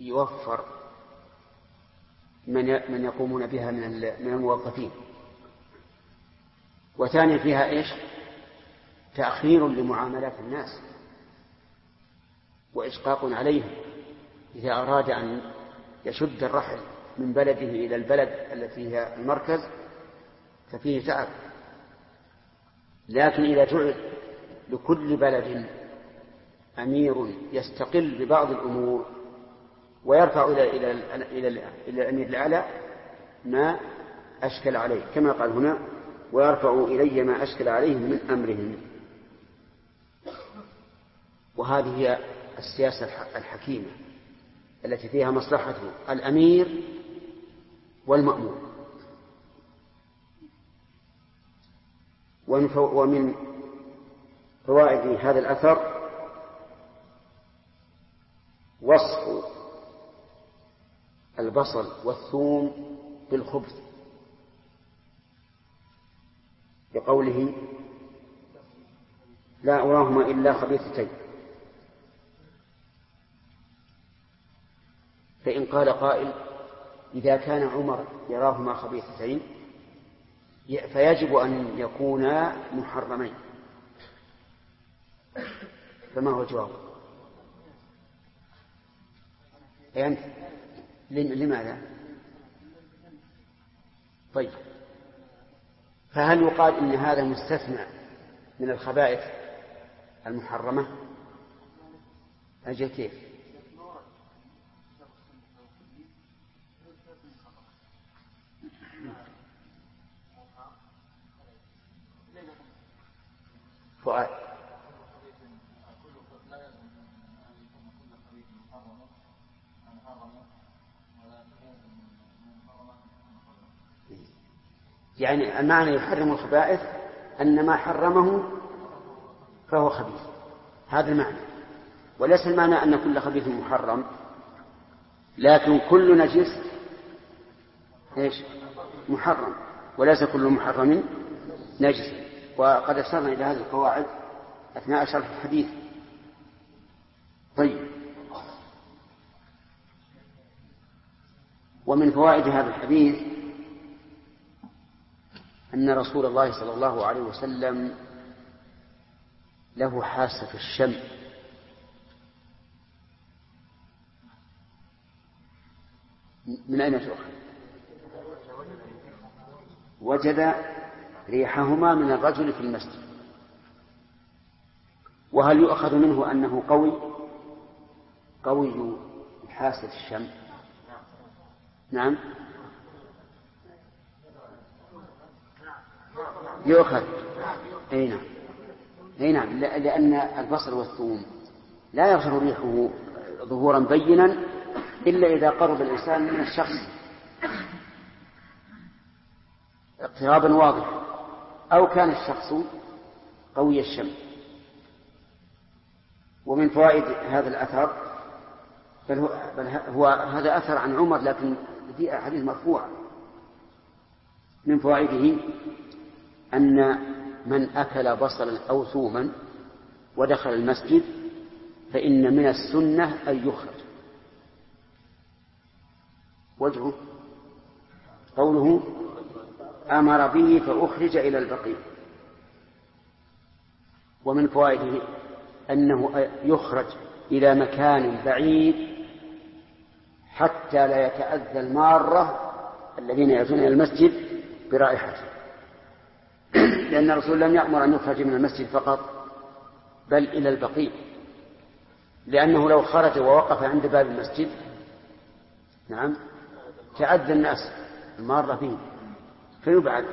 يوفر من يقومون بها من الموظفين. وثانيا فيها إيش؟ تأخير لمعاملات الناس وإشقاق عليهم إذا أراد أن يشد الرحل من بلده إلى البلد التي هي المركز ففيه تعب. لكن إذا جعل لكل بلد أمير يستقل ببعض الأمور ويرفع إلى الأمير الأعلى ما أشكل عليه، كما قال هنا ويرفع إلي ما أشكل عليهم من أمرهم. وهذه هي السياسة الحكيمة التي فيها مصلحة الأمير والمأمور. ومن فوائد هذا الأثر وصف البصل والثوم بالخبث بقوله لا أراهما إلا خبيثتين. فإن قال قائل إذا كان عمر يراهما خبيثتين فيجب أن يكونا محرمين، فما هو الجواب؟ أنت لماذا؟ طيب، فهل يقال إن هذا مستثنى من الخبائث المحرمة؟ أجل كيف؟ فؤاد يعني المعنى يحرم الخبائث أن ما حرمه فهو خبيث، هذا المعنى. وليس المعنى أن كل خبيث محرم، لكن كل نجس إيش؟ محرم، وليس كل محرم نجس. وقد أشرنا إلى هذه القواعد أثناء شرح الحديث. طيب، ومن فوائد هذا الحديث أن رسول الله صلى الله عليه وسلم له حاسة الشم، من أين تؤخذ؟ وجد ريحهما من الرجل في المسجد. وهل يؤخذ منه أنه قوي حاسة الشم؟ نعم يؤخذ. أي نعم، لأن البصل والثوم لا يظهر ريحه ظهورا بينا إلا إذا قرب الإنسان من الشخص اقترابا واضحا أو كان الشخص قوي الشم. ومن فوائد هذا الأثر بل هو هذا أثر عن عمر، لكن في حديث مرفوع. من فوائده أن من أكل بصلا أو ثوما ودخل المسجد فإن من السنة أن يخرج. وجهه قوله أمر به فأخرج إلى البقيع. ومن فوائده أنه يخرج إلى مكان بعيد حتى لا يتأذى المارة الذين يأتون إلى المسجد برائحته، لأن الرسول لم يأمر أن يخرج من المسجد فقط بل إلى البقيع، لأنه لو خرج ووقف عند باب المسجد نعم تأذى الناس المارة فيه فيبعد.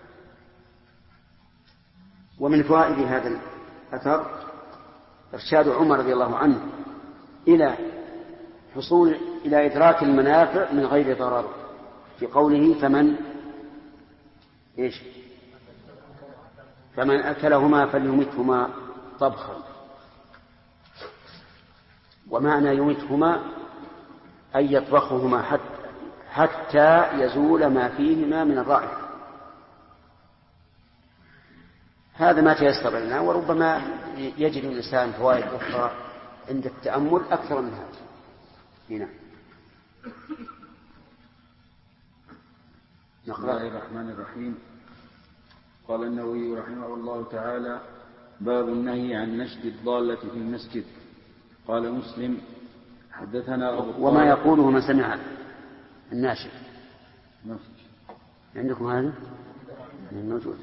ومن فوائد هذا الأثر إرشاد عمر رضي الله عنه إلى إدراك المنافع من غير ضرر، في قوله فمن أكلهما فليمتهما طبخا. ومعنى يمتهما أن يطبخهما حتى يزول ما فيهما من الرائحة. هذا ما تيسر لنا، وربما يجد الإنسان فوائد أخرى عند التأمل أكثر من هذا. هنا بسم الله الرحمن الرحيم. قال النووي رحمه الله تعالى: باب النهي عن نشد الضالة في المسجد. قال مسلم: حدثنا أبو وما يقوله من سمع الناشد. ما عندكم هذا؟ موجود.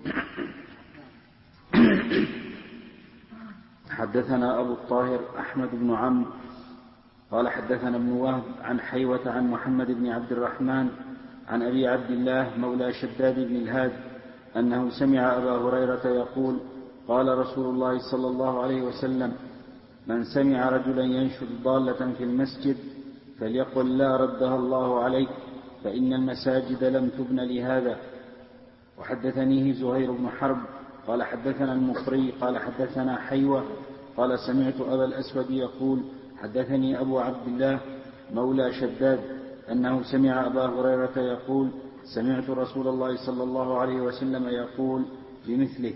حدثنا أبو الطاهر أحمد بن عمرو قال حدثنا ابن وهب عن حيوة عن محمد بن عبد الرحمن عن أبي عبد الله مولى شداد بن الهاد أنه سمع أبا هريرة يقول: قال رسول الله صلى الله عليه وسلم: من سمع رجلا ينشد ضالة في المسجد فليقل: لا ردها الله عليك، فإن المساجد لم تبن لهذا. وحدثنيه زهير بن حرب قال حدثنا المقري قال حدثنا حيوة قال سمعت أبا الأسود يقول: حدثني أبو عبد الله مولى شداد أنه سمع أبا هريرة يقول: سمعت رسول الله صلى الله عليه وسلم يقول بمثله.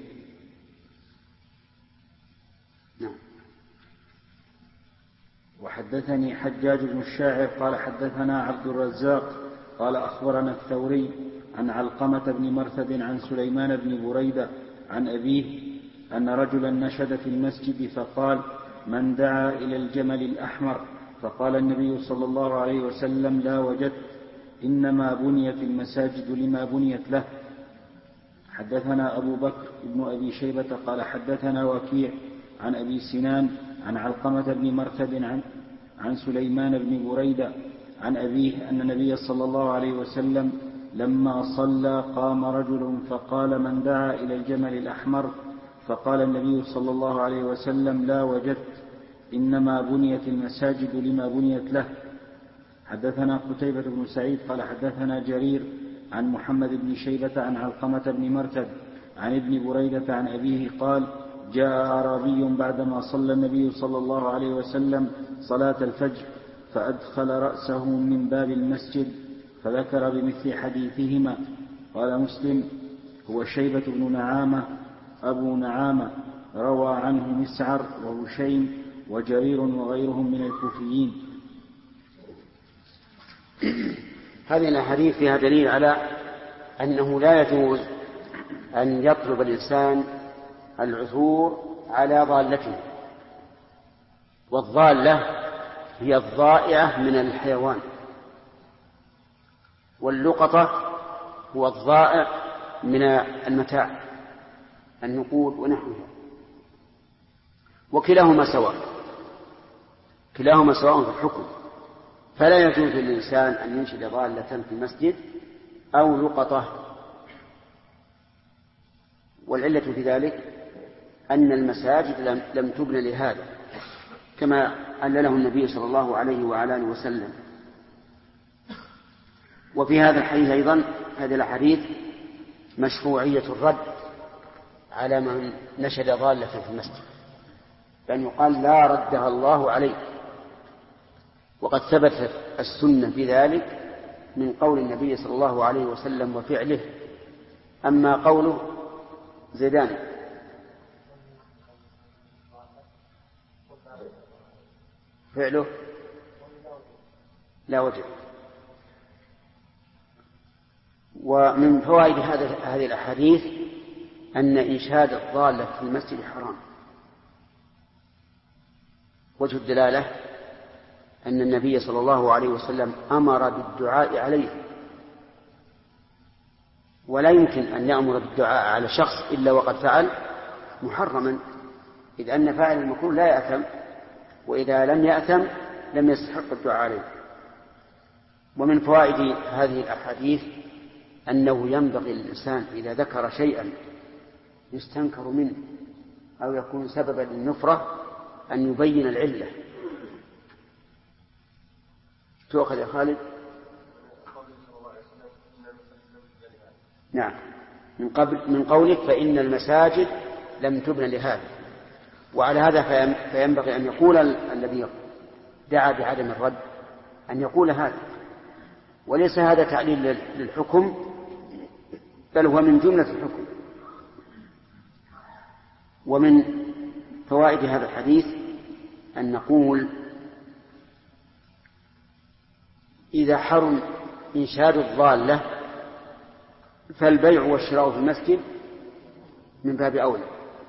وحدثني حجاج بن الشاعر قال حدثنا عبد الرزاق قال أخبرنا الثوري عن علقمة بن مرثد عن سليمان بن بريدة عن أبيه أن رجلا نشد في المسجد فقال: من دعا إلى الجمل الأحمر؟ فقال النبي صلى الله عليه وسلم: لا وجدت، إنما بنيت المساجد لما بنيت له. حدثنا أبو بكر بن أبي شيبة قال حدثنا وكيع عن أبي سنان عن علقمة بن مرثد عن سليمان بن بريدة عن أبيه أن النبي صلى الله عليه وسلم لما صلى قام رجل فقال: من دعا إلى الجمل الأحمر؟ فقال النبي صلى الله عليه وسلم: لا وجدت، إنما بنيت المساجد لما بنيت له. حدثنا قتيبة بن سعيد قال حدثنا جرير عن محمد بن شيبة عن علقمة بن مرثد عن ابن بريدة عن أبيه قال: جاء أعرابي بعدما صلى النبي صلى الله عليه وسلم صلاة الفجر فأدخل رأسه من باب المسجد فذكر بمثل حديثهما. قال مسلم: هو شيبة بن نعامة أبو نعامة، روى عنه مسعر وهشيم وجرير وغيرهم من الكوفيين. هذه الأحاديث فيها دليل على أنه لا يجوز أن يطلب الإنسان العثور على ضالته، والضالة هي الضائعة من الحيوان، واللقطة هو الضائع من المتاع النقود ونحوها، وكلاهما سواء، كلاهما سواء في الحكم، فلا يجوز للإنسان أن ينشد ضالة في المسجد أو لقطة. والعلة في ذلك أن المساجد لم تبن لهذا، كما علله النبي صلى الله عليه وعلى آله وسلم. وفي هذا الحديث أيضا، هذه الأحاديث، مشروعية الرد على من نشد ضالة في المسجد، بأن يقال: لا ردها الله عليه. وقد ثبتت السنة في ذلك من قول النبي صلى الله عليه وسلم وفعله. أما قوله زيدان: فعله لا وجه. ومن فوائد هذه الأحاديث أن إنشاد الضالة في المسجد حرام. وجه الدلالة أن النبي صلى الله عليه وسلم أمر بالدعاء عليه، ولا يمكن أن يأمر بالدعاء على شخص إلا وقد فعل محرما، إذ أن فاعل المكروه لا يأثم، وإذا لم يأثم لم يستحق الدعاء عليه. ومن فوائد هذه الأحاديث أنه ينبغي للإنسان إذا ذكر شيئا يستنكر منه أو يكون سببا للنفرة أن يبين العلة. تؤخذ يا خالد؟ نعم، من قولك: فإن المساجد لم تبن لهذا. وعلى هذا فينبغي أن يقول الذي دعا بعدم الرد أن يقول هذا، وليس هذا تعليل للحكم، بل هو من جملة الحكم. ومن فوائد هذا الحديث أن نقول إذا حرم إنشاد الضالة فالبيع والشراء في المسجد من باب أولى،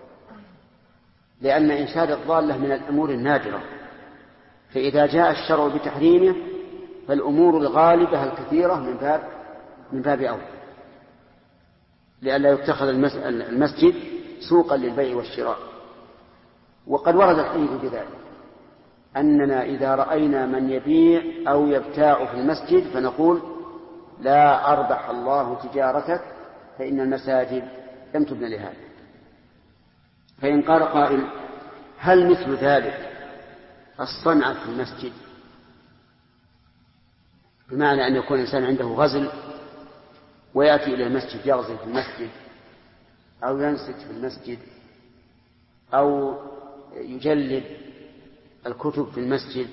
لأن إنشاد الضالة من الأمور النادرة، فإذا جاء الشرع بتحريمه فالأمور الغالبة الكثيرة من باب أولى، لئلا يتخذ المسجد سوقا للبيع والشراء. وقد ورد الحديث بذلك، أننا إذا رأينا من يبيع أو يبتاع في المسجد فنقول لا أربح الله تجارتك فإن المساجد لم تبن لهذا. فإن قال قائل هل مثل ذلك الصنعة في المسجد، بمعنى أن يكون الإنسان عنده غزل ويأتي إلى المسجد يغزل في المسجد أو ينسج في المسجد أو يجلد الكتب في المسجد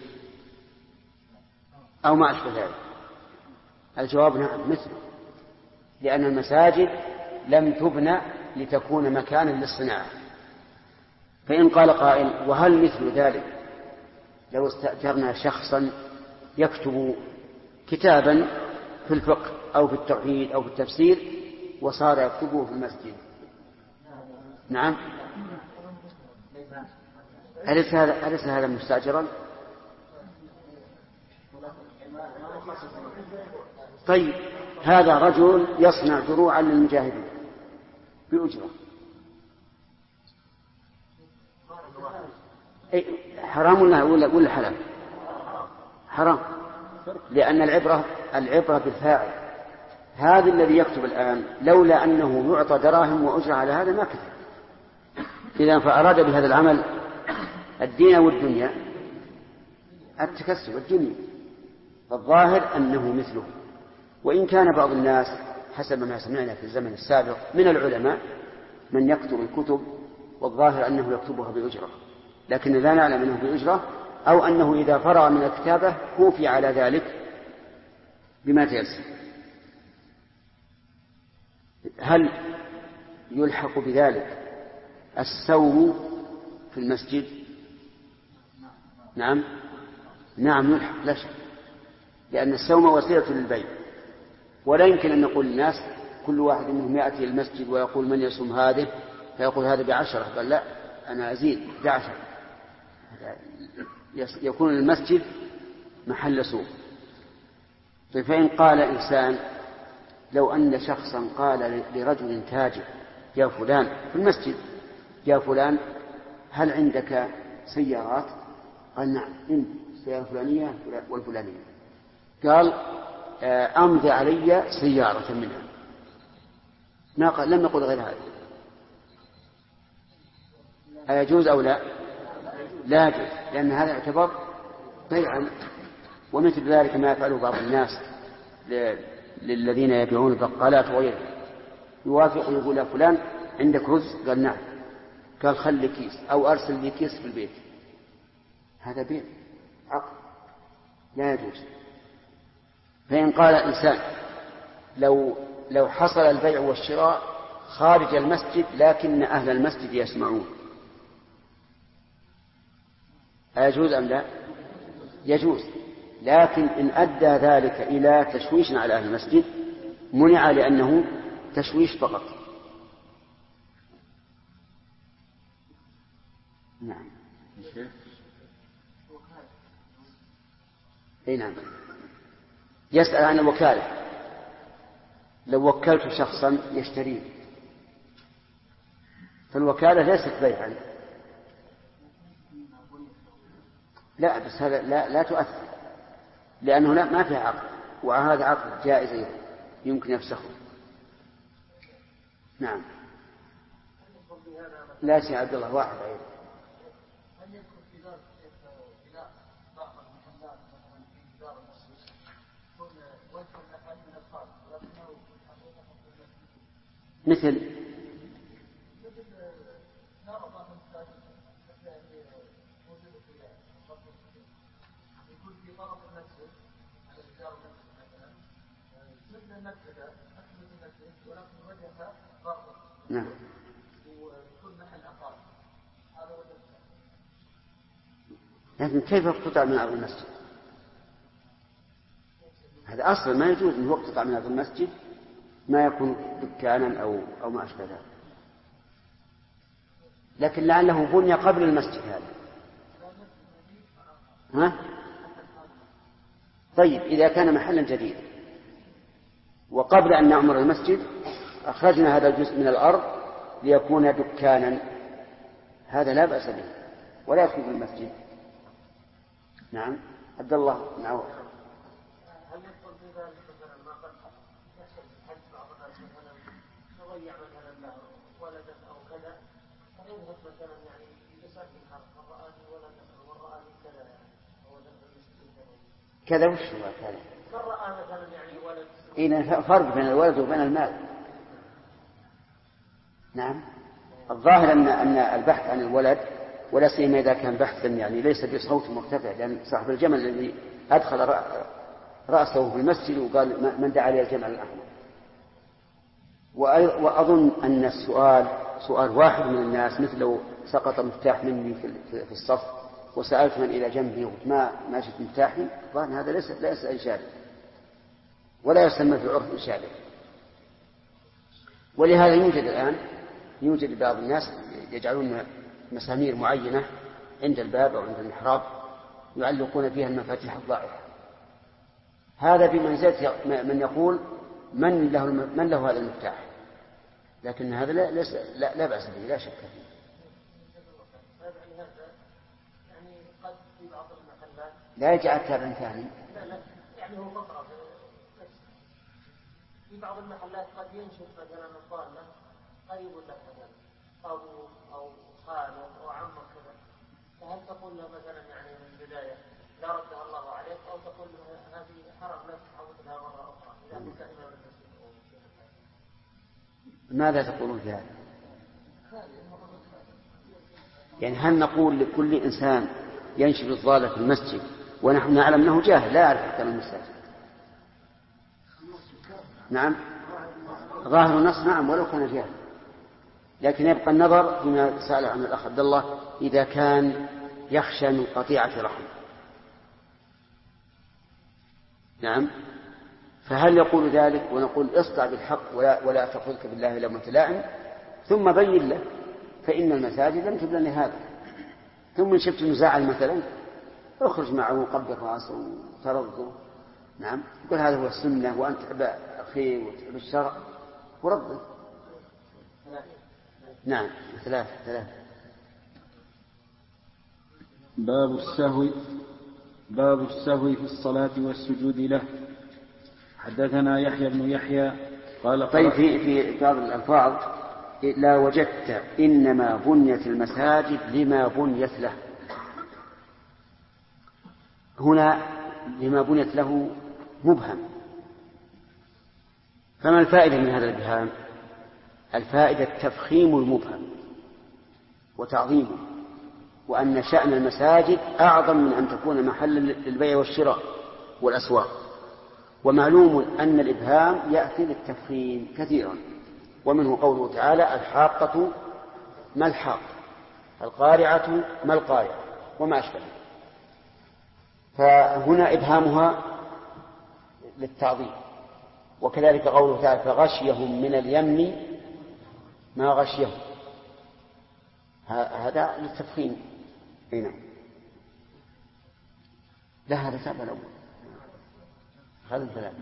أو ما أشبه ذلك؟ الجواب نعم مثله، لأن المساجد لم تبنى لتكون مكانا للصناعة. فإن قال قائل وهل مثل ذلك لو استأجرنا شخصا يكتب كتابا في الفقه أو في التوحيد أو في التفسير وصار يكتبه في المسجد؟ نعم. أليس هذا مستأجرا؟ طيب هذا رجل يصنع دروعا للمجاهدين بأجرة، حرام ولا حلال؟ حرام، لأن العبرة بالفاعل. هذا الذي يكتب الآن لولا أنه يعطى دراهم وأجرة على هذا ما كتب. إذا فأراد بهذا العمل الدين والدنيا، التكسب والدنيا، فالظاهر أنه مثله. وإن كان بعض الناس حسب ما سمعنا في الزمن السابق من العلماء من يكتب الكتب والظاهر أنه يكتبها بأجرة، لكن لا نعلم أنه بأجرة أو أنه إذا فرغ من الكتابة كوفي على ذلك بما تيسر. هل يلحق بذلك السوم في المسجد؟ نعم يلحق لا شك، لأن السوم وسيلة للبيع، ولا يمكن أن نقول للناس كل واحد منهم يأتي المسجد ويقول من يصوم هذه فيقول هذا ب10، قال لا أنا أزيد ب10، يكون المسجد محل سوق. فإن قال إنسان لو أن شخصا قال لرجل تاجر يا فلان في المسجد يا فلان هل عندك سيارات؟ قال نعم عندي السيارة الفلانية والفلانية. قال أمضي علي سيارة منها، ما قال لم يقل غير هذا، أيجوز أو لا؟ لا يجوز، لأن هذا يعتبر بيعا. ومثل ذلك ما يفعله بعض الناس للذين يبيعون البقالات وغيره، يوافق يقول يا فلان عندك رز؟ قال نعم، قال خلي كيس أو أرسل لي كيس في البيت، هذا بيع عقد لا يجوز. فإن قال إنسان لو حصل البيع والشراء خارج المسجد لكن أهل المسجد يسمعون، أيجوز أم لا؟ يجوز، لكن إن أدى ذلك إلى تشويش على أهل المسجد منع، لأنه تشويش فقط. نعم. أي نعم. يسأل عن الوكالة، لو وكلت شخصا يشتري، فالوكالة ليست بيعا، لا بس هذا لا تؤثر، لأنه ما فيها عقد، وهذا عقد جائز يمكن يفسخه. نعم. لا شيء عبد الله واحد أيضا. مثل نعم. لكن كيف تقطع من أرض المسجد؟ هذا أصلا ما يجوز أن وقت قطع من هذا المسجد ما يكون دكانا أو ما أشبه ذلك، لكن لعله بني قبل المسجد هذا. ها؟ طيب إذا كان محلا جديدا وقبل أن نعمر المسجد أخرجنا هذا الجزء من الأرض ليكون دكانا، هذا لا بأس به ولا يدخل في المسجد. نعم عبد الله نعم. هل يدخل في ذلك مثلا ما قد يحصل حج بعض الناس مثلا يضيع مثلا له ولدا او كذا فيذهب مثلا يعني يسال في الحرب فرآني ولدا ورآني كذا يعني هو دخل المسجد كذا وش هو كذا؟ من رأى مثلا يعني ولد إذا فرق بين الولد وبين المال. نعم الظاهر أن البحث عن الولد ولا سيما إذا كان بحثا يعني ليس بصوت مرتفع، لأن صاحب الجمل الذي أدخل رأسه في المسجد وقال من دعا لي الجمل الأحمر. وأظن أن السؤال سؤال واحد من الناس، مثل لو سقط مفتاح مني في الصف وسألت من إلى جنبي ما جئت مفتاحي، ظن هذا ليس إنشادا ولا يسمى في العرف إنشادا. ولهذا يوجد بعض الناس يجعلون مسامير معينة عند الباب أو عند المحراب يعلقون فيها المفاتيح الضائعة. هذا بمنزلة من يقول من له هذا المفتاح، لكن هذا لا بأس به لا شك فيه. يعني قد في بعض المحلات لا يجعل تابعا ثاني. لا يعني هو فقرة في بعض المحلات قد ينشر مثلا الضالة قريب له مثلا أبوه أو خاله أو عمه كذا، فهل تقول له مثلا يعني من البداية لا ردها الله عليك، أو تقول له هذه حرام لا تحاولها مرة أخرى إذا كنت إمام المسجد؟ ماذا تقولون في هذا؟ يعني هل نقول لكل إنسان ينشر الضالة في المسجد ونحن نعلم أنه جاهل لا يعرف أحكام المساجد؟ نعم ظاهر النص نعم ولو كان جاهل، لكن يبقى النظر فيما سأل عن الأخ عبد الله إذا كان يخشى من قطيعة رحم. نعم فهل يقول ذلك ونقول اصدع بالحق ولا تقولك بالله لومة لائم، ثم بين له فإن المساجد لم تبنى لهذا، ثم شفت مزاعل مثلا اخرج معه وقبل راسه وترضه. نعم يقول هذا هو السنة وأنت تحب الخير وتحب الشرع ورده. نعم ثلاثة. باب السهو في الصلاة والسجود له. حدثنا يحيى بن يحيى قال طيب في بعض الألفاظ لا وجدت إنما بنيت المساجد لما بنيت له، هنا لما بنيت له مبهم، فما الفائدة من هذا الإبهام؟ الفائدة تفخيم المبهم وتعظيمه، وأن شأن المساجد أعظم من أن تكون محلا للبيع والشراء والأسواق. ومعلوم أن الإبهام يأتي للتفخيم كثيرا، ومنه قوله تعالى الحاقة ما الحاقة، القارعة ما القارعة وما أشبه. فهنا إبهامها للتعظيم. وكذلك قوله تعالى فغشيهم من اليم ما غشيهم، هذا للتفخيم. هنا لا هذا تابع الأول هذا الثلاث.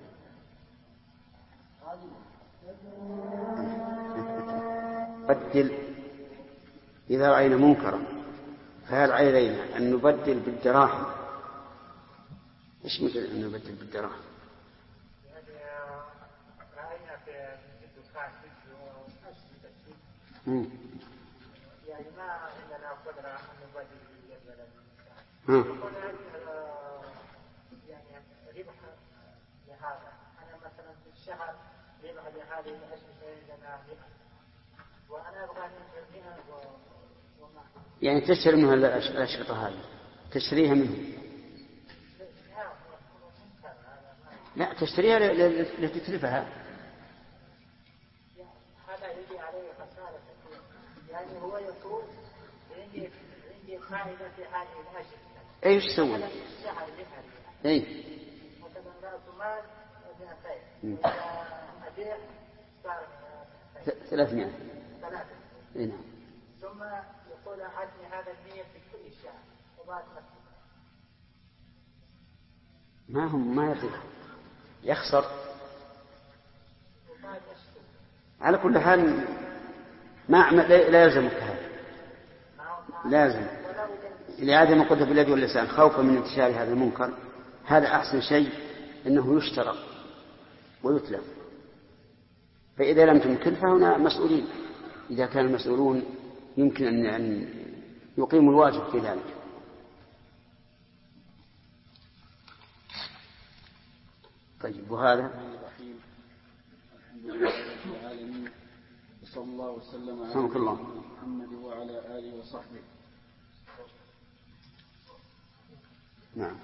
بدل إذا رأينا منكرا فهل علينا أن نبدل بالدراهم؟ إيش مثل أن نبدل بالدراهم؟ يعني ما عندنا قدرة أن نبدل بالجدول يعني ربح لهذا. أنا مثلا في الشهر ربح لهذه الأشرطة عندنا ربح وأنا أبغى ننتهيها وما يعني تشتري منها الأشرطة هذه تشتريها منه؟ لا تشتريها لتتلفها. هذا يجي عليه خسارة يعني هو يقول عندي فائدة في هذه الأشرطة. ايش تسوي؟ الشهر ربح اي مثلا لا المال 200 أبيع صار 300. نعم. ثم يقول أعطني هذا 100 في كل شهر وبعد ما يرضي يخسر. على كل حال لا يلزمك هذا، لازم لعدم القدرة باليد واللسان خوفا من انتشار هذا المنكر. هذا أحسن شيء أنه يشترط ويتلف، فإذا لم تمكن فهنا مسؤولين، إذا كان المسؤولون يمكن أن يقيموا الواجب في ذلك. طيب، وهذا الحمد لله رب العالمين، وصلى الله وسلم على محمد وعلى آله وصحبه. نعم.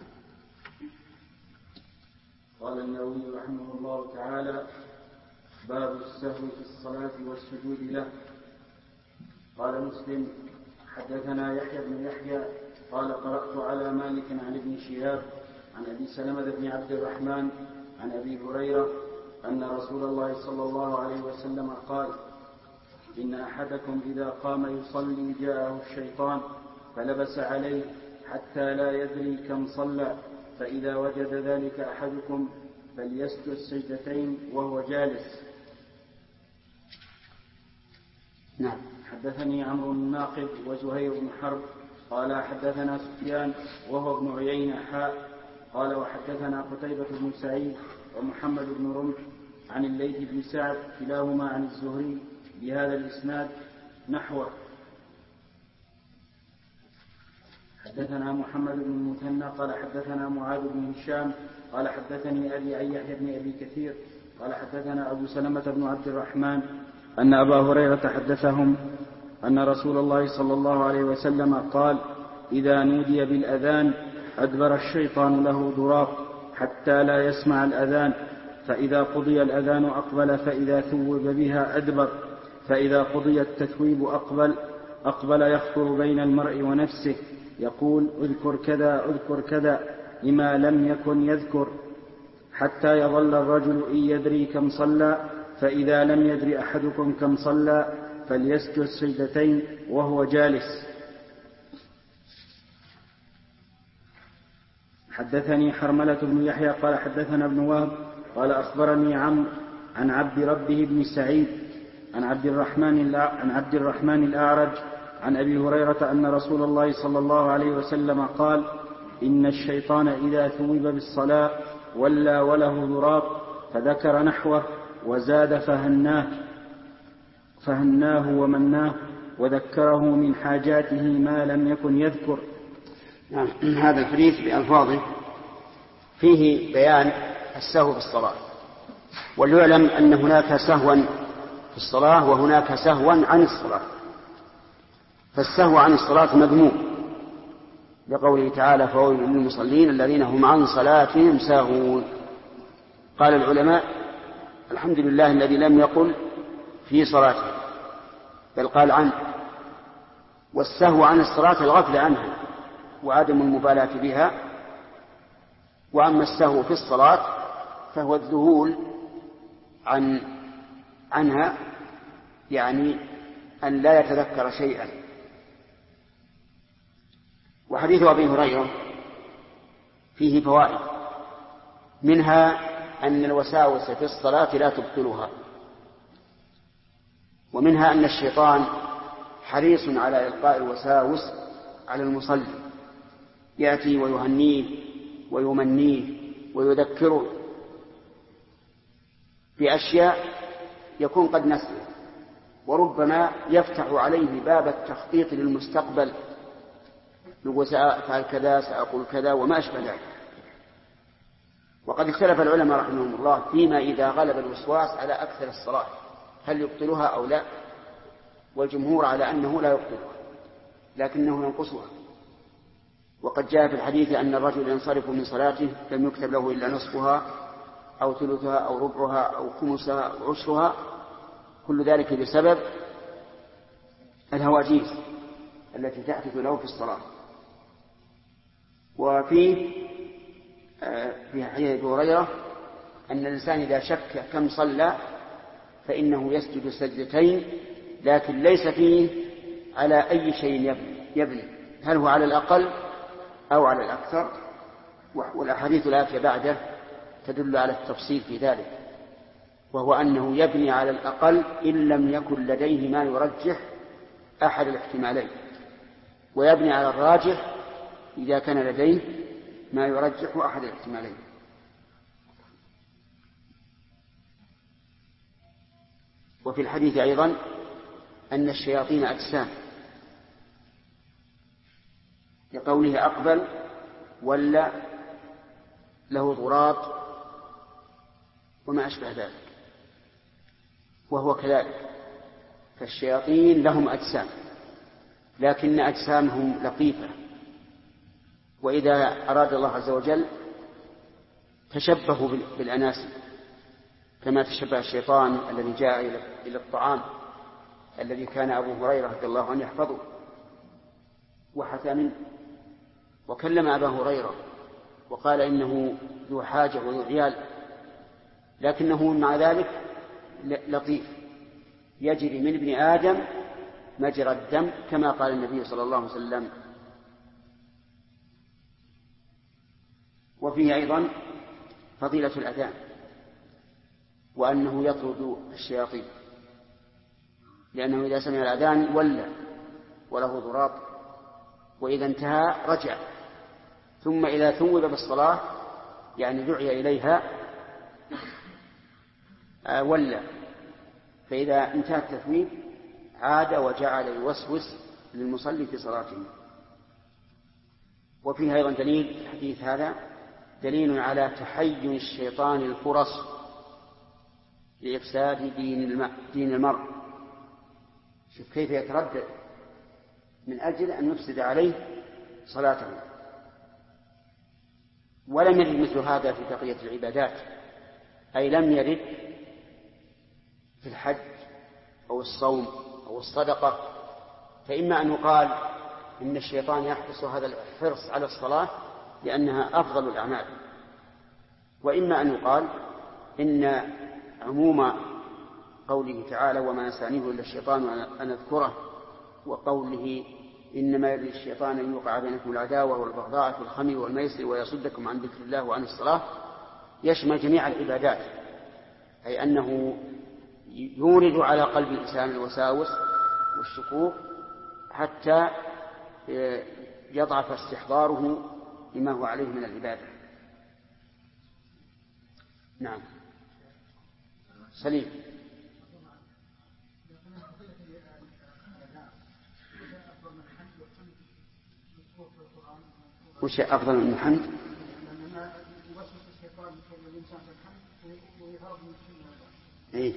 قال النووي رحمه الله تعالى: باب السهو في الصلاة والسجود له. قال مسلم: حدثنا يحيى بن يحيى قال: قرأت على مالك عن ابن شهاب عن أبي سلمة بن عبد الرحمن عن أبي هريرة أن رسول الله صلى الله عليه وسلم قال: إن أحدكم إذا قام يصلي جاءه الشيطان فلبس عليه حتى لا يدري كم صلى، فإذا وجد ذلك أحدكم فليسجد سجدتين وهو جالس. نعم. حدثني عمرو الناقد وزهير بن حرب قال: حدثنا سفيان وهو ابن عيينة قال: وحدثنا قتيبة بن سعيد ومحمد بن رمح عن الليث بن سعد كلاهما عن الزهري بهذا الإسناد نحوه. حدثنا محمد بن المثنى قال: حدثنا معاذ بن هشام قال: حدثني أبي عن يحيى بن أبي كثير قال: حدثنا أبو سلمة بن عبد الرحمن أن أبا هريرة حدثهم أن رسول الله صلى الله عليه وسلم قال: إذا نودي بالأذان أدبر الشيطان له ضراب حتى لا يسمع الأذان، فإذا قضي الأذان أقبل، فإذا ثوب بها أدبر، فإذا قضي التثويب أقبل يخطر بين المرء ونفسه يقول: اذكر كذا اذكر كذا لما لم يكن يذكر، حتى يظل الرجل إن يدري كم صلى، فإذا لم يدري أحدكم كم صلى فليسجد سجدتين وهو جالس. حدثني حرملة بن يحيى قال: حدثنا ابن وهب قال: أخبرني عمرو عن عبد ربه بن سعيد عن عبد الرحمن الأعرج عن أبي هريرة أن رسول الله صلى الله عليه وسلم قال: إن الشيطان إذا ثوب بالصلاة ولى وله ضراب، فذكر نحوه وزاد فهناه ومناه وذكره من حاجاته ما لم يكن يذكر. نعم. هذا الحديث بألفاظه فيه بيان السهو في الصلاة، وليعلم أن هناك سهوا في الصلاة وهناك سهوا عن الصلاة. فالسهو عن الصلاة مذموم لقوله تعالى: فويل للمصلين الذين هم عن صلاتهم ساهون. قال العلماء: الحمد لله الذي لم يقل في صلاته بل قال عنه. والسهو عن الصلاة الغفل عنها وعدم المبالاة بها، وأما السهو في الصلاة فهو الذهول عنها، يعني أن لا يتذكر شيئا. وحديث أبي هريرة فيه فوائد، منها أن الوساوس في الصلاة لا تبطلها، ومنها أن الشيطان حريص على إلقاء الوساوس على المصلي، يأتي ويهنيه ويمنيه ويذكره بأشياء يكون قد نسيه، وربما يفتح عليه باب التخطيط للمستقبل، يقول سأفعل كذا سأقول كذا وما أشبه ذلك. وقد اختلف العلماء رحمهم الله فيما إذا غلب الوسواس على أكثر الصلاة هل يبطلها أو لا، والجمهور على أنه لا يبطلها لكنه ينقصها. وقد جاء في الحديث أن الرجل ينصرف من صلاته لم يكتب له إلا نصفها أو ثلثها أو ربعها أو خمسها أو عشرها، كل ذلك بسبب الهواجيس التي تحدث له في الصلاة. وفي حديث أبي هريرة أن الإنسان إذا شك كم صلى فإنه يسجد سجدتين، لكن ليس فيه على أي شيء يبني، هل هو على الأقل أو على الأكثر. والأحاديث الآتية بعده تدل على التفصيل في ذلك، وهو أنه يبني على الأقل إن لم يكن لديه ما يرجح أحد الاحتمالين، ويبني على الراجح إذا كان لديه ما يرجح أحد الاحتمالين. وفي الحديث أيضا أن الشياطين أجسام، لقوله أقبل ولا له ضراط وما أشبه ذلك، وهو كذلك. فالشياطين لهم أجسام، لكن أجسامهم لطيفة، وإذا أراد الله عز وجل تشبهوا بالأناسي، كما تشبه الشيطان الذي جاء إلى الطعام الذي كان أبو هريرة رضي الله عنه يحفظه وحثى منه، وكلم أبا هريرة وقال إنه ذو حاجة وذو عيال، لكنه مع ذلك لطيف يجري من ابن آدم مجرى الدم، كما قال النبي صلى الله عليه وسلم. وفيه أيضا فضيلة الأذان، وأنه يطرد الشياطين، لأنه إذا سمع الأذان ولى وله ضراط، وإذا انتهى رجع، ثم إذا ثوب بالصلاة يعني دعي إليها ولى، فإذا انتهى التثويب عاد وجعل يوسوس للمصلي في صلاته. وفيه أيضا دليل الحديث هذا دليل على تحين الشيطان الفرص لإفساد دين المرء. شوف كيف يتردد من أجل أن يفسد عليه صلاته. ولم يرد مثل هذا في بقية العبادات، أي لم يرد في الحج أو الصوم أو الصدقة، فإما أن يقال إن الشيطان يحرص هذا الحرص على الصلاة لأنها أفضل الأعمال، وإما أن يقال إن عموم قوله تعالى وما نسانيه إلا الشيطان أن أذكره، وقوله إنما يريد الشيطان أن يوقع بينكم العداوة والبغضاء في الخمر والميسر ويصدكم عن ذكر الله وعن الصلاة، يشمل جميع العبادات، أي أنه يورد على قلب الإنسان الوساوس والشكوك حتى يضعف استحضاره لما هو عليه من العبادة. نعم سليم. وش أفضل من الحمد؟ إيه؟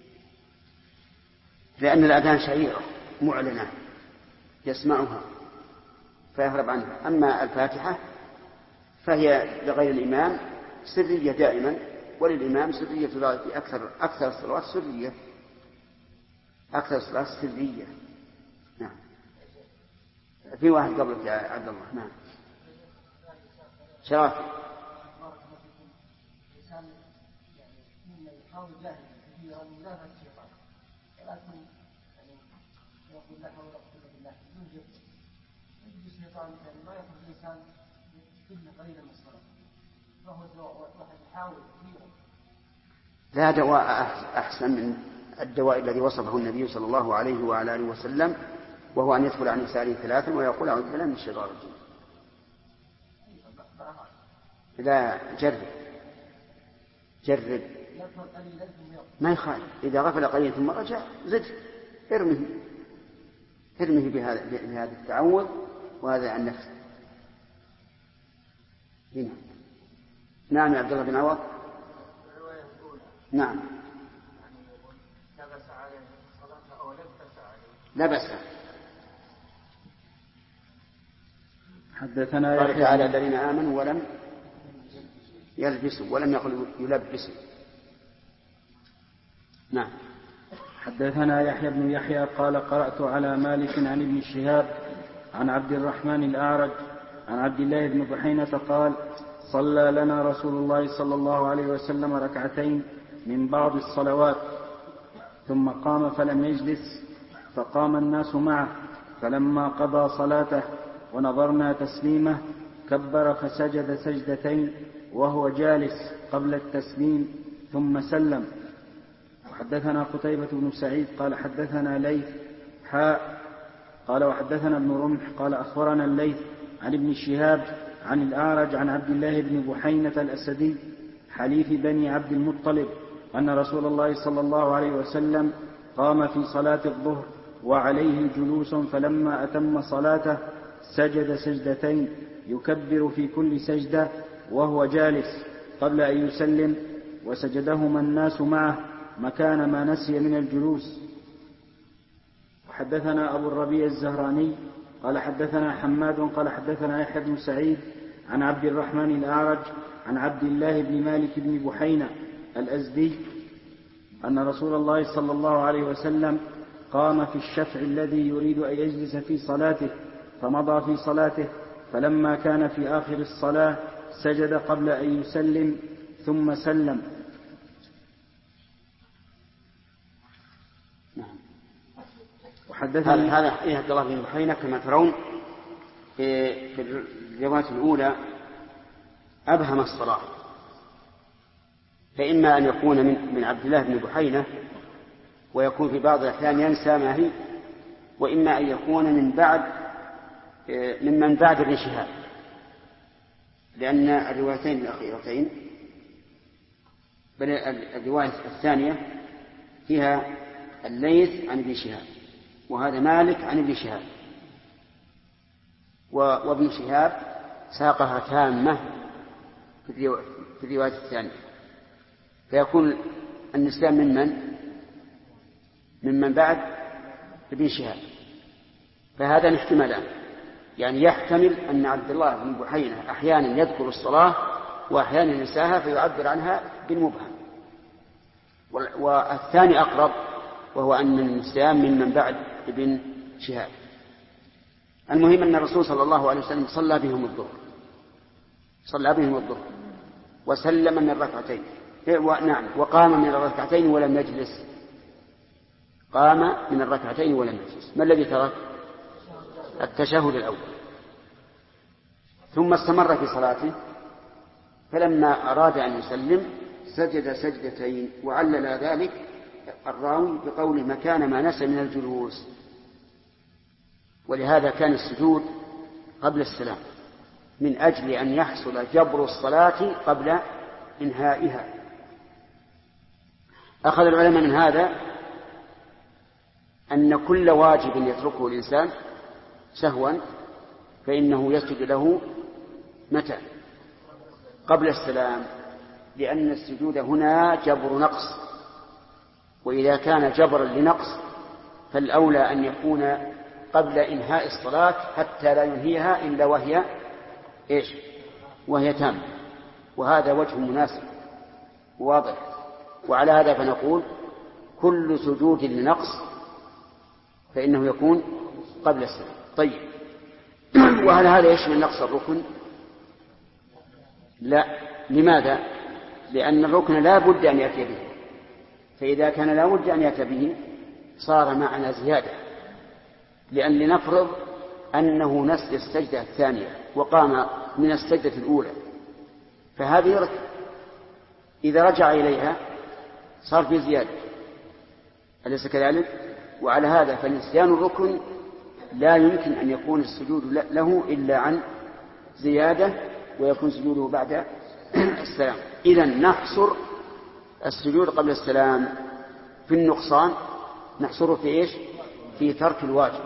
لأن الأذان شعيرة معلنة يسمعها فيهرب عنها. أما الفاتحة فهي لغير الإمام سرية دائما، وللإمام سرية في أكثر الصلوات سرية، أكثر الصلوات سرية. نعم. في واحد قبلك يا عبد الله. نعم شرف. لا دواء أحسن من الدواء الذي وصفه النبي صلى الله عليه وعلى آله وسلم، وهو أن يدخل عن يساره ثلاثا ويقول أعوذ بالله من الشيطان الرجيم. لا جرب ما يخالف، إذا غفل قليلا ثم رجع زد ارمه بهذا التعوذ وهذا عن نفسه. هنا. نعم يا عبد الله بن عوض. نعم لا بأس. حدثنا قال تعالى الذين آمنوا ولم يلبسوا، ولم يقل يلبسوا. نعم. حدثنا يحيى بن يحيى قال قرأت على مالك عن ابن شهاب عن عبد الرحمن الأعرج عن عبد الله بن بحينة قال صلى لنا رسول الله صلى الله عليه وسلم ركعتين من بعض الصلوات ثم قام فلم يجلس، فقام الناس معه، فلما قضى صلاته ونظرنا تسليمه كبر فسجد سجدتين وهو جالس قبل التسليم ثم سلم. وحدثنا قتيبة بن سعيد قال حدثنا ليث قال وحدثنا ابن رمح قال أخبرنا الليث عن ابن شهاب عن الأعرج عن عبد الله بن بحينة الأسدي حليف بني عبد المطلب أن رسول الله صلى الله عليه وسلم قام في صلاة الظهر وعليه جلوس، فلما أتم صلاته سجد سجدتين يكبر في كل سجدة وهو جالس قبل أن يسلم، وسجدهما الناس معه مكان ما نسي من الجلوس. وحدثنا أبو الربيع الزهراني قال حدثنا حماد قال حدثنا يحيى بن سعيد عن عبد الرحمن الأعرج عن عبد الله بن مالك بن بحينة الأزدي أن رسول الله صلى الله عليه وسلم قام في الشفع الذي يريد أن يجلس في صلاته، فمضى في صلاته، فلما كان في آخر الصلاة سجد قبل أن يسلم ثم سلم. وحدثني هذا عبد الله بن بحينة كما ترون في الرواية الأولى أبهم الصلاة، فإما أن يكون من عبد الله بن بحينة ويكون في بعض الأحيان ينسى ما هي، وإما أن يكون ممن بعد ابن شهاب، لأن الروايتين الأخيرتين بل الرواية الثانية فيها الليث عن ابن شهاب وهذا مالك عن ابن شهاب، وابن شهاب ساقها تامة في الرواية الثانية، فيكون النسيان ممن بعد ابن شهاب. فهذا الاحتمالان، يعني يحتمل أن عبد الله بن بحينة أحيانا يذكر الصلاة وأحيانا ينساها فيعبر عنها بالمبهم، والثاني أقرب وهو أن النسيان ممن بعد ابن شهاب. المهم أن الرسول صلى الله عليه وسلم صلى بهم الظهر وسلم من الركعتين، وقام من الركعتين ولم يجلس، قام من الركعتين ولم يجلس. ما الذي ترك؟ التشهد الأول، ثم استمر في صلاته، فلما أراد أن يسلم سجد سجدتين، وعلل ذلك الراوي بقول مكان ما نسى من الجلوس، ولهذا كان السجود قبل السلام من أجل أن يحصل جبر الصلاة قبل إنهائها. أخذ العلماء من هذا أن كل واجب يتركه الإنسان سهوا فإنه يسجد له متى؟ قبل السلام، لأن السجود هنا جبر نقص، وإذا كان جبرا لنقص فالأولى أن يكون قبل إنهاء الصلاة حتى لا ينهيها إلا وهي تامة، وهذا وجه مناسب واضح. وعلى هذا فنقول كل سجود لنقص فإنه يكون قبل السلام. طيب، وهل هذا يشمل نقص الركن؟ لا. لماذا؟ لأن الركن لا بد أن يأتي به، فإذا كان لا بد أن يأتي به صار معنا زيادة، لأن لنفرض أنه نسي السجدة الثانية وقام من السجدة الأولى، فهذه ركن، إذا رجع إليها صار في زيادة، أليس كذلك؟ وعلى هذا فنسيان الركن لا يمكن أن يكون السجود له إلا عن زيادة، ويكون سجوده بعد السلام. إذن نحصر السجود قبل السلام في النقصان، نحصره في في ترك الواجب،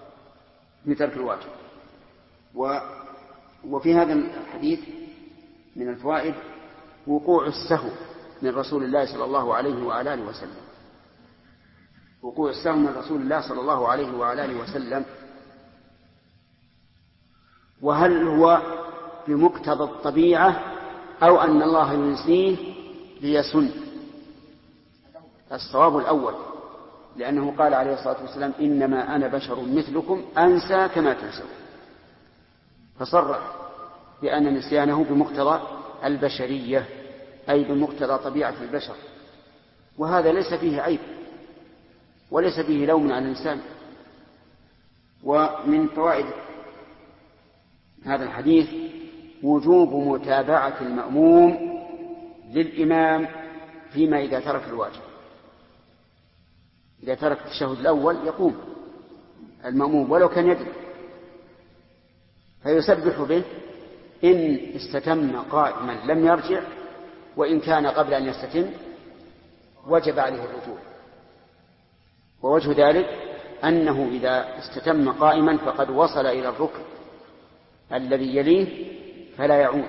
وفي هذا الحديث من الفوائد وقوع السهو من رسول الله صلى الله عليه وآله وسلم، وقوع السهو من رسول الله صلى الله عليه وآله وسلم. وهل هو بمقتضى الطبيعة أو أن الله ينسيه ليسن؟ الصواب الأول، لأنه قال عليه الصلاة والسلام إنما أنا بشر مثلكم أنسى كما تنسون، فصرح لأن نسيانه بمقتضى البشرية، أي بمقتضى طبيعة البشر، وهذا ليس فيه عيب وليس فيه لوم على الإنسان. ومن فوائد هذا الحديث وجوب متابعة المأموم للإمام فيما إذا ترك الواجب. إذا ترك التشهد الأول يقوم المأموم ولو كان يدري، فيسبح به إن استتم قائما لم يرجع، وإن كان قبل أن يستتم وجب عليه الرجوع. ووجه ذلك أنه إذا استتم قائما فقد وصل إلى الركن الذي يليه فلا يعود،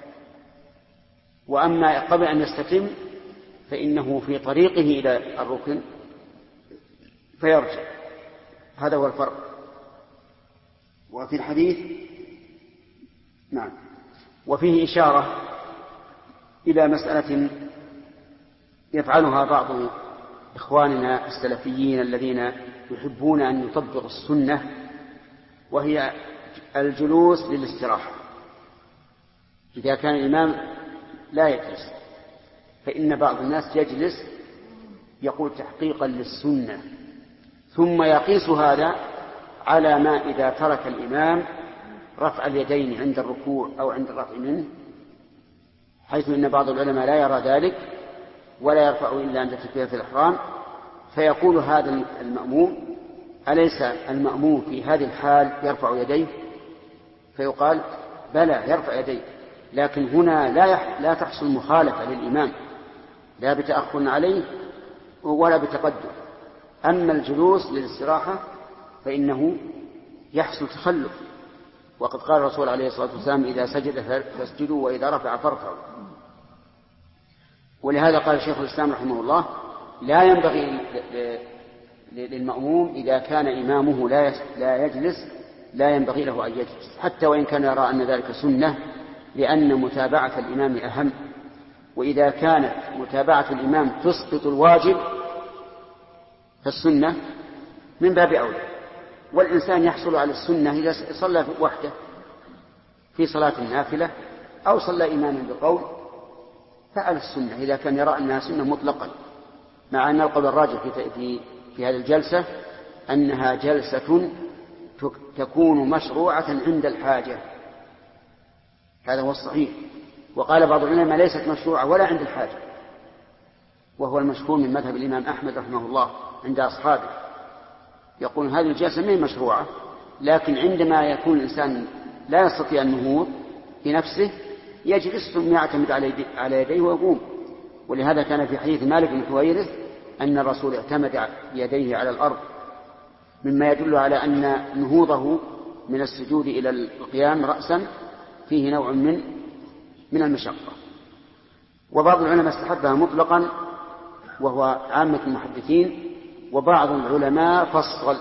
وأما قبل أن يستتم فإنه في طريقه إلى الركن فيرجع. هذا هو الفرق. وفي الحديث نعم وفيه إشارة إلى مسألة يفعلها بعض إخواننا السلفيين الذين يحبون أن يطبقوا السنة، وهي الجلوس للاستراحة. إذا كان الإمام لا يجلس فإن بعض الناس يجلس يقول تحقيقا للسنة، ثم يقيس هذا على ما إذا ترك الإمام رفع اليدين عند الركوع أو عند الرفع منه، حيث إن بعض العلماء لا يرى ذلك ولا يرفع إلا عند تكبيرة الإحرام، فيقول هذا المأموم أليس المأموم في هذه الحال يرفع يديه؟ فيقال بلى يرفع يديه، لكن هنا لا تحصل مخالفة للإمام لا بتأخر عليه ولا بتقدم. أما الجلوس للاستراحة فإنه يحصل تخلف، وقد قال الرسول عليه الصلاة والسلام إذا سجد فاسجدوا وإذا رفع فارفعوا. ولهذا قال شيخ الإسلام رحمه الله لا ينبغي للمأموم إذا كان إمامه لا يجلس لا ينبغي له أن يجلس، حتى وإن كان يرى أن ذلك سنة، لأن متابعة الإمام أهم. وإذا كانت متابعة الإمام تسقط الواجب فالسنة من باب أولى. والإنسان يحصل على السنة إذا صلى وحده في صلاة النافلة أو صلى إماما بقول فعل السنة إذا كان يرى أنها سنة مطلقا، مع أن القول الراجح في هذه الجلسة أنها جلسة تكون مشروعة عند الحاجة، هذا هو الصحيح. وقال بعض العلماء ليست مشروعة ولا عند الحاجة، وهو المشهور من مذهب الإمام أحمد رحمه الله عند أصحابه، يقول هذه الجلسة من مشروعة، لكن عندما يكون الإنسان لا يستطيع النهوض بنفسه يجلس ثم يعتمد على يديه ويقوم. ولهذا كان في حديث مالك بن حويرث أن الرسول اعتمد يديه على الأرض، مما يدل على أن نهوضه من السجود إلى القيام رأسا فيه نوع من المشقة. وبعض العلماء استحبها مطلقا وهو عامة المحدثين، وبعض العلماء فصل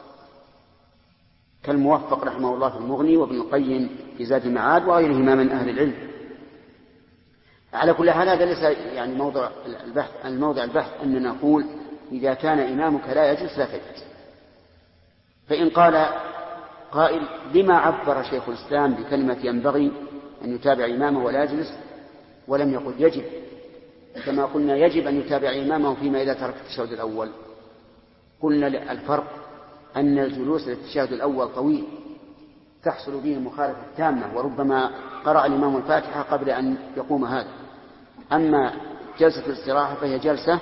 كالموفق رحمه الله في المغني وابن القيم في زاد المعاد وغيرهما من أهل العلم. على كل حال هذا ليس يعني موضع البحث أن نقول إذا كان إمامك لا يجلس لا تجلس. فإن قال قائل لما عبر شيخ الإسلام بكلمة ينبغي أن يتابع إمامه ولا يجلس ولم يقل يجب، كما قلنا يجب أن يتابع إمامه فيما إذا ترك التشهد الأول؟ قلنا الفرق أن الجلوس للتشهد الأول طويل تحصل به مخالفة تامة، وربما قرأ الإمام الفاتحة قبل أن يقوم هذا. أما جلسة الاستراحة فهي جلسة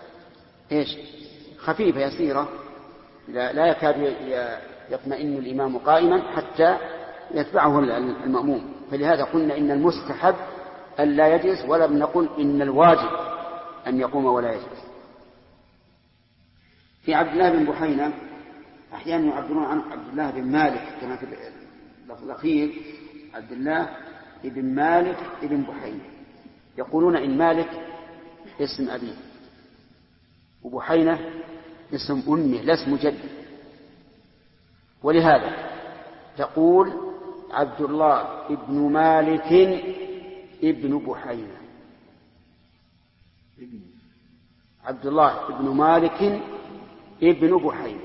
خفيفة يسيرة، لا يكاد يطمئن الإمام قائما حتى يتبعه المأموم. فلهذا قلنا إن المستحب أن لا يجلس، ولا نقول إن الواجب أن يقوم ولا يجلس. في عبد الله بن بحينة أحيانا يعبرون عن عبد الله بن مالك كما في اللفظ الأخير عبد الله بن مالك بن بحينة، يقولون إن مالك اسم أبيه وبحينة اسم أمه لا اسم جده، ولهذا تقول عبد الله بن مالك ابن بحينة، عبد الله بن مالك ابن بحينة.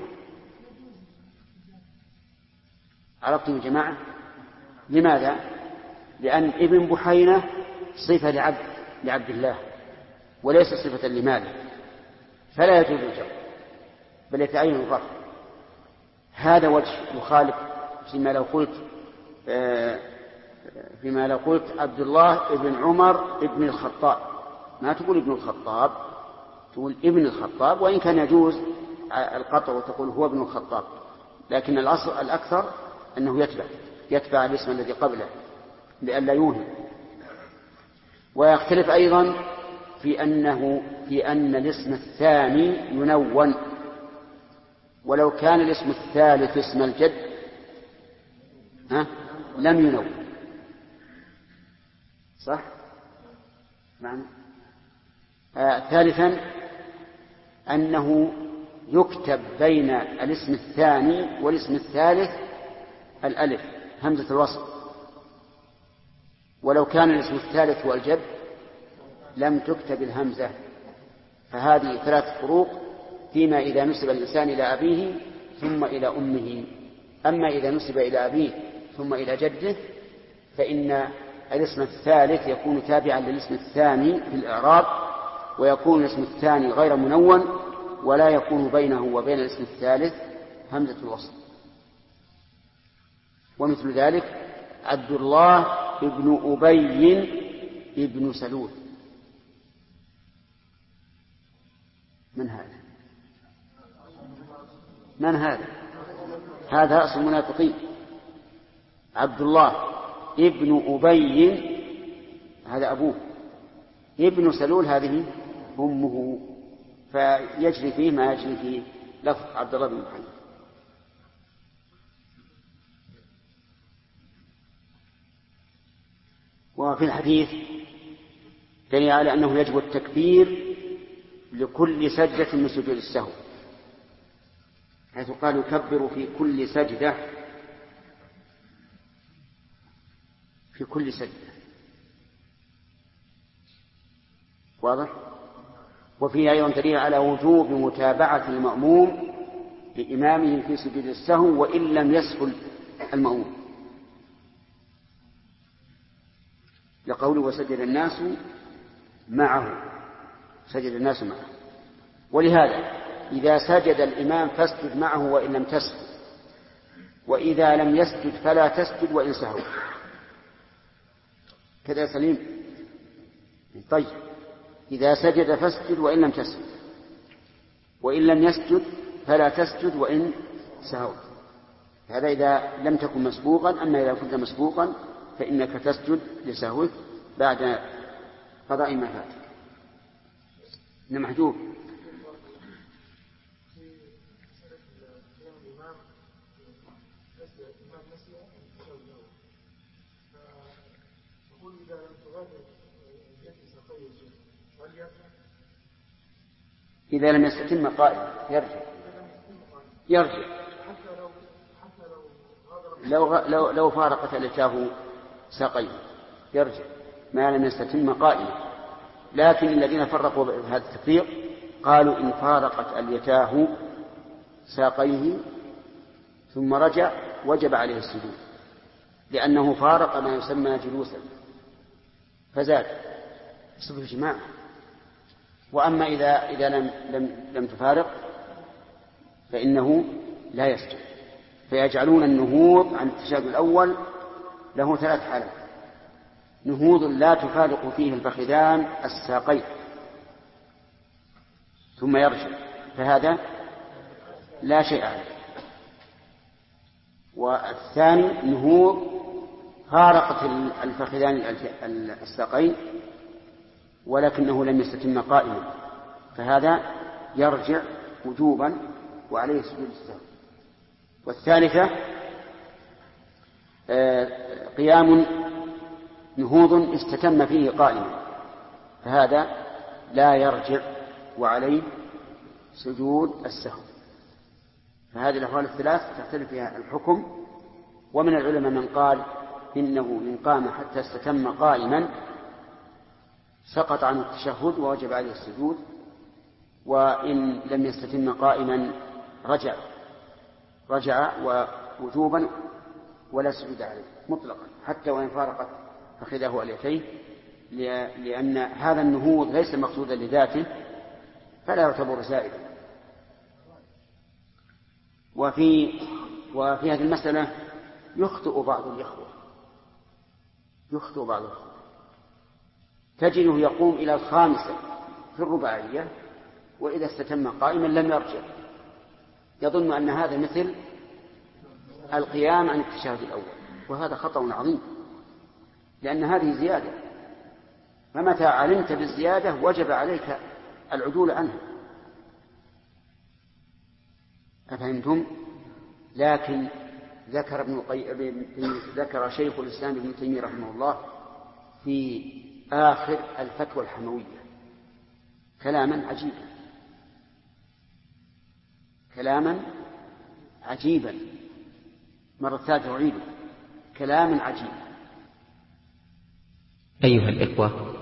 عرفتم يا جماعة؟ لماذا؟ لأن ابن بحينة صفة لعبد الله وليس صفة لماله، فلا يجوز الجر بل يتعين الرفع. هذا وجه يخالف فيما لو قلت عبد الله ابن عمر ابن الخطاب، ما تقول ابن الخطاب، تقول ابن الخطاب، وإن كان يجوز القطع وتقول هو ابن الخطاب، لكن الأكثر أنه يتبع الاسم الذي قبله لئلا يوهم. ويختلف أيضا في أن الاسم الثاني ينون، ولو كان الاسم الثالث اسم الجد لم ينون. صح؟ معنى ثالثا أنه يكتب بين الاسم الثاني والاسم الثالث الألف همزة الوصل، ولو كان الاسم الثالث هو الجد لم تكتب الهمزة. فهذه 3 فروق فيما إذا نسب الإنسان إلى أبيه ثم إلى أمه. أما إذا نسب إلى أبيه ثم إلى جده فإن الاسم الثالث يكون تابعا للاسم الثاني في الإعراب، ويكون الاسم الثاني غير منون، ولا يكون بينه وبين الاسم الثالث همزة الوصل. ومثل ذلك عبد الله ابن أبي ابن سلول. من هذا؟ هذا رأس المنافقين. عبد الله ابن أبي هذا أبوه، ابن سلول هذه أمه، فيجري فيه ما يجري فيه لفظ عبد الله بن محمد. وفي الحديث دليل على أنه يجب التكبير لكل سجدة من سجود السهو، حيث قال يكبر في كل سجدة، في كل سجدة. واضح؟ وفيه أيضا دليل على وجوب متابعة المأموم لإمامه في سجود السهو وإن لم يسهل المأموم، لقوله وسجد الناس معه، سجد الناس معه. ولهذا إذا سجد الإمام فاسجد معه وإن لم تسجد، وإذا لم يسجد فلا تسجد وإن سهوا. كذا سليم. طيب إذا سجد فاسجد وإن لم تسجد، وإن لم يسجد فلا تسجد وإن سهوا. هذا إذا لم تكن مسبوقا. أما إذا كنت مسبوقا فإنك تسجد لسهوك بعد قضاء ما فاتك. محجوب. إذا لم يستتم قائما يرجع لو فارقت اليتاه ساقيه يرجع ما لم يستتم قائما. لكن الذين فرقوا بهذا التفريق قالوا إن فارقت اليتاه ساقيه ثم رجع وجب عليه السجود، لأنه فارق ما يسمى جلوسا فزاد بسبب الجماع. وأما إذا لم تفارق فإنه لا يسجد. فيجعلون النهوض عن التشهد الأول له 3 حالات: نهوض لا تفارق فيه الفخذان الساقين ثم يرجع، فهذا لا شيء عليه. والثاني نهوض فارقت الفخذان الساقين ولكنه لم يستتم قائما، فهذا يرجع وجوبا وعليه سجود السهو. والثالثة قيام نهوض استتم فيه قائما، فهذا لا يرجع وعليه سجود السهو. فهذه الأحوال الثلاث تختلف فيها الحكم. ومن العلماء من قال إنه إن قام حتى استتم قائما سقط عنه التشهد ووجب عليه السجود، وإن لم يستتم قائما رجع ووجوبا ولا سجود عليه مطلقا حتى وإن فارقت فخذه أليتيه، لأن هذا النهوض ليس مقصودا لذاته فلا يعتبر زائدا. وفي هذه المسألة يخطئ بعض الإخوة، تجده يقوم إلى الخامسة في الرباعية وإذا استتم قائما لم يرجع، يظن أن هذا مثل القيام عن التشهد الأول، وهذا خطأ عظيم، لأن هذه زيادة، فمتى علمت بالزيادة وجب عليك العدول عنها. أفهمتم؟ لكن ذكر شيخ الإسلام ابن تيمية رحمه الله في آخر الفتوى الحموية كلاما عجيبا، مرة ثالثة أعيده، كلاما عجيبا. أيها الإخوة،